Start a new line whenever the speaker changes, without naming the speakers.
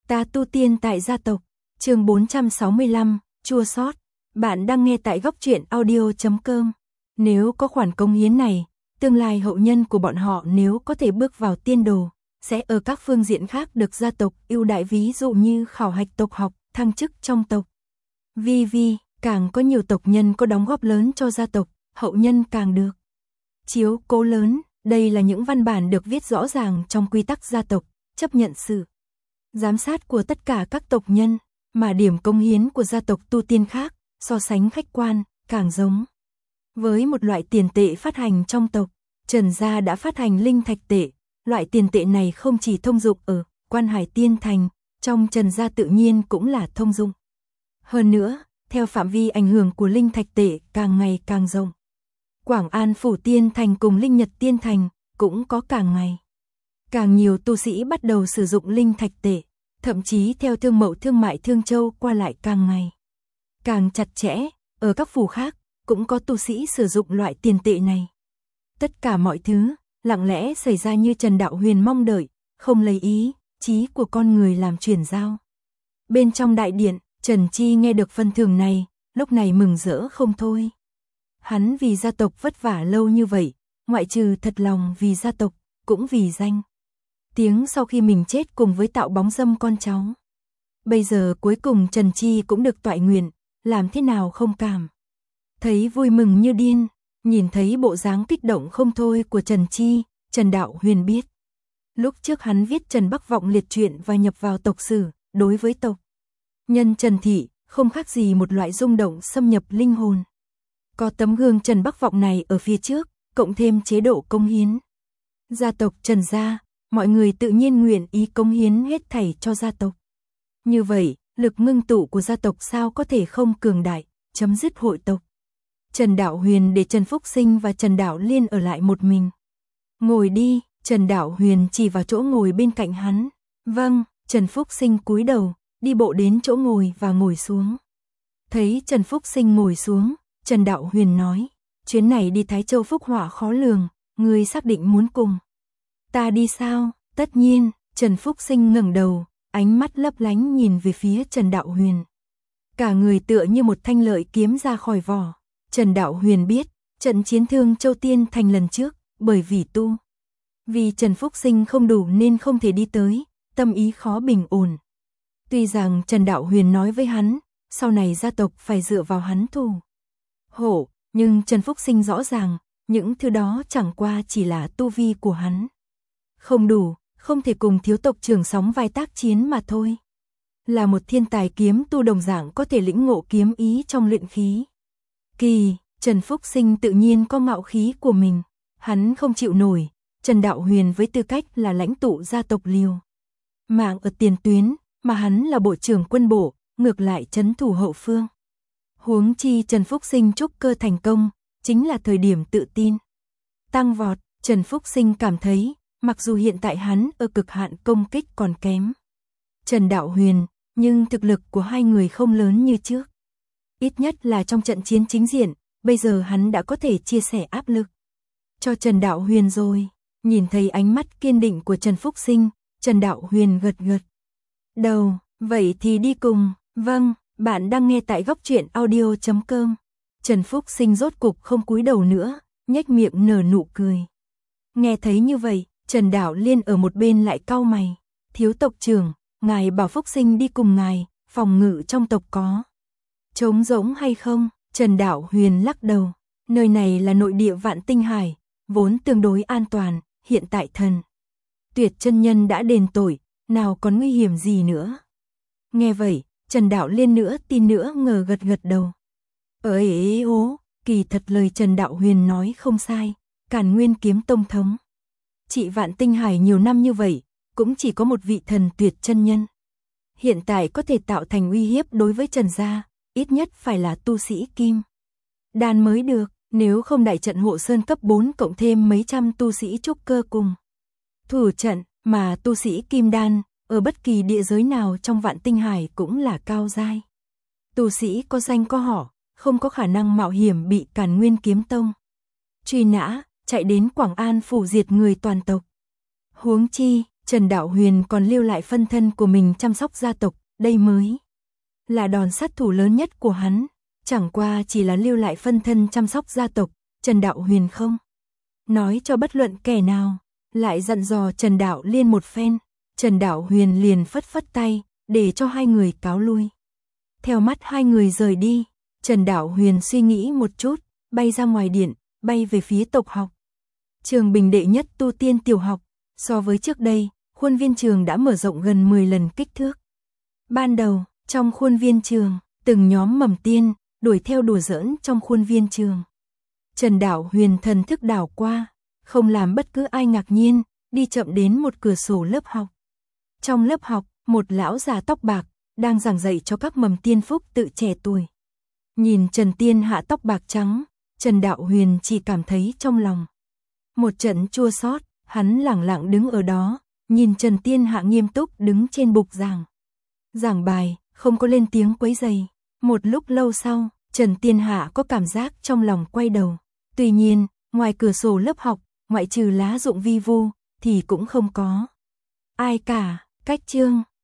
Ta tu tiên tại gia tộc, chương 465, chua xót. Bạn đang nghe tại Góc Truyện Audio.com. Nếu có khoản công hiến này, tương lai hậu nhân của bọn họ nếu có thể bước vào tiên đồ, sẽ ở các phương diện khác được gia tộc ưu đãi, ví dụ như khảo hạch tộc học, thăng chức trong tộc. Càng có nhiều tộc nhân có đóng góp lớn cho gia tộc, hậu nhân càng được chiếu cố lớn. Đây là những văn bản được viết rõ ràng trong quy tắc gia tộc, chấp nhận sự giám sát của tất cả các tộc nhân, mà điểm công hiến của gia tộc tu tiên khác, so sánh khách quan, càng giống với một loại tiền tệ phát hành trong tộc. Trần gia đã phát hành linh thạch tệ, loại tiền tệ này không chỉ thông dụng ở Quan Hải Tiên Thành, trong Trần gia tự nhiên cũng là thông dụng. Hơn nữa, theo phạm vi ảnh hưởng của linh thạch tệ càng ngày càng rộng, Quảng An Phủ Tiên Thành cùng Linh Nhật Tiên Thành cũng có càng ngày càng nhiều tu sĩ bắt đầu sử dụng linh thạch tệ, thậm chí theo thương mậu thương mại Thương Châu qua lại càng ngày càng chặt chẽ. Ở các phủ khác cũng có tu sĩ sử dụng loại tiền tệ này. Tất cả mọi thứ lặng lẽ xảy ra như Trần Đạo Huyền mong đợi, không lấy ý chí của con người làm chuyển giao. Bên trong đại điện, Trần Chi nghe được phần thưởng này, lúc này mừng rỡ không thôi. Hắn vì gia tộc vất vả lâu như vậy, ngoại trừ thật lòng vì gia tộc, cũng vì danh tiếng sau khi mình chết cùng với tạo bóng dâm con cháu. Bây giờ cuối cùng Trần Chi cũng được toại nguyện, làm thế nào không cảm thấy vui mừng như điên. Nhìn thấy bộ dáng kích động không thôi của Trần Chi, Trần Đạo Huyền biết. Lúc trước hắn viết Trần Bắc Vọng liệt truyện và nhập vào tộc sử, đối với tộc nhân Trần Thị, không khác gì một loại rung động xâm nhập linh hồn. Có tấm gương Trần Bắc Vọng này ở phía trước, cộng thêm chế độ công hiến gia tộc Trần gia, mọi người tự nhiên nguyện ý công hiến hết thảy cho gia tộc. Như vậy, lực ngưng tụ của gia tộc sao có thể không cường đại, chấm dứt hội tộc. Trần Đạo Huyền để Trần Phúc Sinh và Trần Đạo Liên ở lại một mình. Ngồi đi, Trần Đạo Huyền chỉ vào chỗ ngồi bên cạnh hắn. Vâng, Trần Phúc Sinh cúi đầu, đi bộ đến chỗ ngồi và ngồi xuống. Thấy Trần Phúc Sinh ngồi xuống, Trần Đạo Huyền nói, chuyến này đi Thái Châu phúc họa khó lường, ngươi xác định muốn cùng ta đi sao? Tất nhiên. Trần Phúc Sinh ngẩng đầu, ánh mắt lấp lánh nhìn về phía Trần Đạo Huyền. Cả người tựa như một thanh lợi kiếm ra khỏi vỏ. Trần Đạo Huyền biết, trận chiến Thương Châu Tiên Thành lần trước, bởi vì Trần Phúc Sinh không đủ nên không thể đi tới, tâm ý khó bình ổn. Tuy rằng Trần Đạo Huyền nói với hắn, sau này gia tộc phải dựa vào hắn thủ hộ, nhưng Trần Phúc Sinh rõ ràng, những thứ đó chẳng qua chỉ là tu vi của hắn. Không đủ, không thể cùng thiếu tộc trưởng sóng vai tác chiến mà thôi. Là một thiên tài kiếm tu đồng dạng có thể lĩnh ngộ kiếm ý trong luyện khí kỳ, Trần Phúc Sinh tự nhiên có ngạo khí của mình. Hắn không chịu nổi, Trần Đạo Huyền với tư cách là lãnh tụ gia tộc liều mạng ở tiền tuyến, mà hắn là bộ trưởng quân bộ, ngược lại trấn thủ hậu phương. Huống chi Trần Phúc Sinh trúc cơ thành công, chính là thời điểm tự tin tăng vọt. Trần Phúc Sinh cảm thấy, mặc dù hiện tại hắn ở cực hạn công kích còn kém Trần Đạo Huyền, nhưng thực lực của hai người không lớn như trước. Ít nhất là trong trận chiến chính diện, bây giờ hắn đã có thể chia sẻ áp lực cho Trần Đạo Huyền rồi. Nhìn thấy ánh mắt kiên định của Trần Phúc Sinh, Trần Đạo Huyền gật gật đầu, vậy thì đi cùng. Vâng, bạn đang nghe tại Góc Truyện Audio.com. Trần Phúc Sinh rốt cục không cúi đầu nữa, nhếch miệng nở nụ cười. Nghe thấy như vậy, Trần Đạo Liên ở một bên lại cau mày. Thiếu tộc trưởng, ngài bảo Phúc Sinh đi cùng ngài, phòng ngự trong tộc có trống rỗng hay không? Trần Đạo Huyền lắc đầu. Nơi này là nội địa Vạn Tinh Hải, vốn tương đối an toàn, hiện tại Thần Tuyệt chân nhân đã đền tội, nào còn nguy hiểm gì nữa. Nghe vậy, Trần Đạo Liên nữa tin nữa ngờ gật gật đầu. Kỳ thật lời Trần Đạo Huyền nói không sai, Càn Nguyên kiếm tông thống trị Vạn Tinh Hải nhiều năm như vậy, cũng chỉ có một vị Thần Tuyệt chân nhân. Hiện tại có thể tạo thành uy hiếp đối với Trần gia, ít nhất phải là tu sĩ kim đan mới được, nếu không đại trận hộ sơn cấp 4 cộng thêm mấy trăm tu sĩ trúc cơ cùng thủ trận, mà tu sĩ kim đan ở bất kỳ địa giới nào trong Vạn Tinh Hải cũng là cao giai. Tu sĩ có danh có họ, không có khả năng mạo hiểm bị Càn Nguyên kiếm tông truy nã, chạy đến Quảng An phủ diệt người toàn tộc. Huống chi, Trần Đạo Huyền còn lưu lại phân thân của mình chăm sóc gia tộc, đây mới là đòn sát thủ lớn nhất của hắn. Chẳng qua chỉ là lưu lại phân thân chăm sóc gia tộc, Trần Đạo Huyền không nói cho bất luận kẻ nào, lại dặn dò Trần Đạo Liên một phen. Trần Đạo Huyền liền phất phất tay, để cho hai người cáo lui. Theo mắt hai người rời đi, Trần Đạo Huyền suy nghĩ một chút, bay ra ngoài điện, bay về phía tộc học. Trường Bình đệ nhất tu tiên tiểu học, so với trước đây, khuôn viên trường đã mở rộng gần 10 lần kích thước. Ban đầu, trong khuôn viên trường, từng nhóm mầm tiên, đuổi theo đùa giỡn trong khuôn viên trường. Trần Đạo Huyền thần thức đảo qua, không làm bất cứ ai ngạc nhiên, đi chậm đến một cửa sổ lớp học. Trong lớp học, một lão già tóc bạc, đang giảng dạy cho các mầm tiên phúc tự trẻ tuổi. Nhìn Trần Tiên Hạ tóc bạc trắng, Trần Đạo Huyền chỉ cảm thấy trong lòng một trận chua xót, hắn lẳng lặng đứng ở đó, nhìn Trần Tiên Hạ nghiêm túc đứng trên bục giảng. Giảng bài, không có lên tiếng quấy rầy. Một lúc lâu sau, Trần Tiên Hạ có cảm giác trong lòng quay đầu. Tuy nhiên, ngoài cửa sổ lớp học, ngoại trừ lá rụng vi vu, thì cũng không có ai cả. Cách chương